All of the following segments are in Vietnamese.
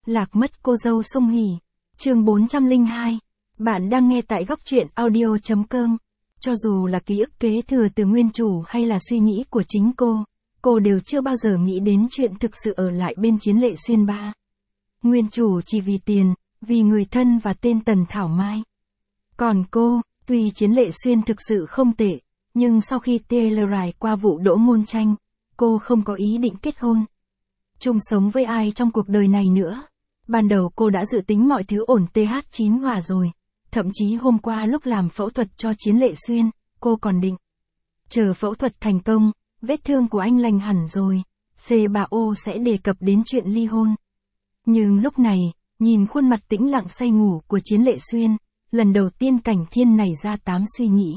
Lạc mất cô dâu Song Hỷ. Chương 402. Bạn đang nghe tại góc truyện audio.com. Cho dù là ký ức kế thừa từ nguyên chủ hay là suy nghĩ của chính cô đều chưa bao giờ nghĩ đến chuyện thực sự ở lại bên Chiến Lệ Xuyên ba. Nguyên chủ chỉ vì tiền, vì người thân và tên Tần Thảo Mai. Còn cô, tuy Chiến Lệ Xuyên thực sự không tệ, nhưng sau khi Taylor qua vụ Đỗ Ngôn Tranh, cô không có ý định kết hôn, chung sống với ai trong cuộc đời này nữa. Ban đầu cô đã dự tính mọi thứ ổn TH9 hòa rồi. Thậm chí hôm qua lúc làm phẫu thuật cho Chiến Lệ Xuyên, cô còn định chờ phẫu thuật thành công, vết thương của anh lành hẳn rồi, C3O sẽ đề cập đến chuyện ly hôn. Nhưng lúc này, nhìn khuôn mặt tĩnh lặng say ngủ của Chiến Lệ Xuyên, lần đầu tiên Cảnh Thiên nảy ra 8 suy nghĩ.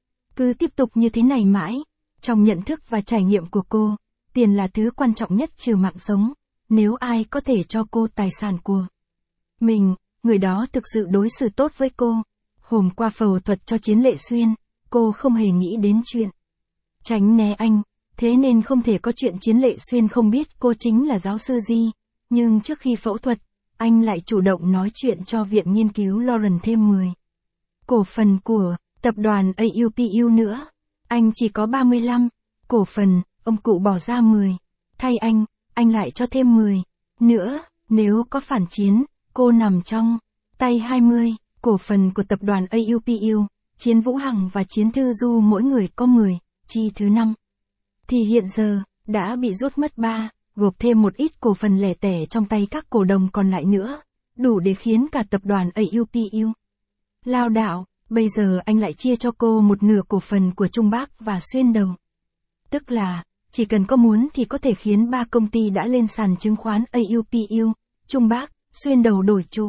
Cứ tiếp tục như thế này mãi, trong nhận thức và trải nghiệm của cô, tiền là thứ quan trọng nhất trừ mạng sống. Nếu ai có thể cho cô tài sản của mình, người đó thực sự đối xử tốt với cô. Hôm qua phẫu thuật cho Chiến Lệ Xuyên, cô không hề nghĩ đến chuyện tránh né anh, thế nên không thể có chuyện Chiến Lệ Xuyên không biết cô chính là giáo sư Di. Nhưng trước khi phẫu thuật, anh lại chủ động nói chuyện cho viện nghiên cứu Lawrence thêm 10 cổ phần của tập đoàn AUPU nữa. Anh chỉ có 35 cổ phần, ông cụ bỏ ra 10. Thay anh lại cho thêm 10 nữa, nếu có phản chiến, cô nằm trong tay 20 cổ phần của tập đoàn AUPU, Chiến Vũ Hằng và Chiến Thư Du mỗi người có 10, chi thứ 5. Thì hiện giờ, đã bị rút mất 3, gộp thêm một ít cổ phần lẻ tẻ trong tay các cổ đông còn lại nữa, đủ để khiến cả tập đoàn AUPU lao đảo. Bây giờ anh lại chia cho cô một nửa cổ phần của Trung Bắc và Xuyên Đồng. Tức là, chỉ cần có muốn thì có thể khiến 3 công ty đã lên sàn chứng khoán AUPU, Trung Bắc, Xuyên Đầu đổi chủ.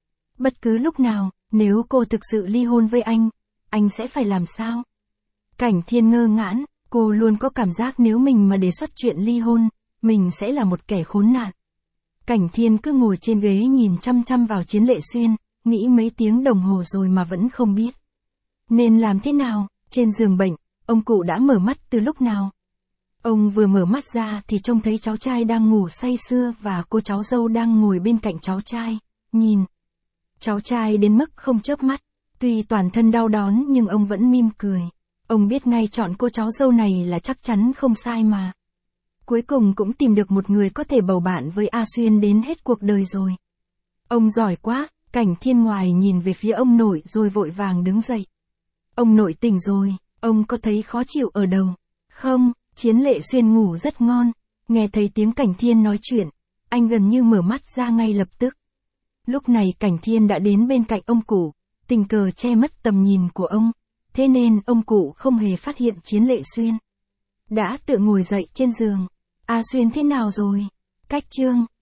Bất cứ lúc nào, nếu cô thực sự ly hôn với anh sẽ phải làm sao? Cảnh Thiên ngơ ngãn, cô luôn có cảm giác nếu mình mà đề xuất chuyện ly hôn, mình sẽ là một kẻ khốn nạn. Cảnh Thiên cứ ngồi trên ghế nhìn chăm chăm vào Chiến Lệ Xuyên, nghĩ mấy tiếng đồng hồ rồi mà vẫn không biết nên làm thế nào. Trên giường bệnh, ông cụ đã mở mắt từ lúc nào? Ông vừa mở mắt ra thì trông thấy cháu trai đang ngủ say sưa và cô cháu dâu đang ngồi bên cạnh cháu trai, nhìn cháu trai đến mức không chớp mắt. Tuy toàn thân đau đớn nhưng ông vẫn mỉm cười. Ông biết ngay chọn cô cháu dâu này là chắc chắn không sai mà. Cuối cùng cũng tìm được một người có thể bầu bạn với A Xuyên đến hết cuộc đời rồi. Ông giỏi quá. Cảnh Thiên ngoài nhìn về phía ông nội rồi vội vàng đứng dậy. Ông nội tỉnh rồi, ông có thấy khó chịu ở đầu không? Chiến Lệ Xuyên ngủ rất ngon. Nghe thấy tiếng Cảnh Thiên nói chuyện, anh gần như mở mắt ra ngay lập tức. Lúc này Cảnh Thiên đã đến bên cạnh ông cụ, tình cờ che mất tầm nhìn của ông, thế nên ông cụ không hề phát hiện Chiến Lệ Xuyên đã tự ngồi dậy trên giường. A Xuyên thế nào rồi? Cách chương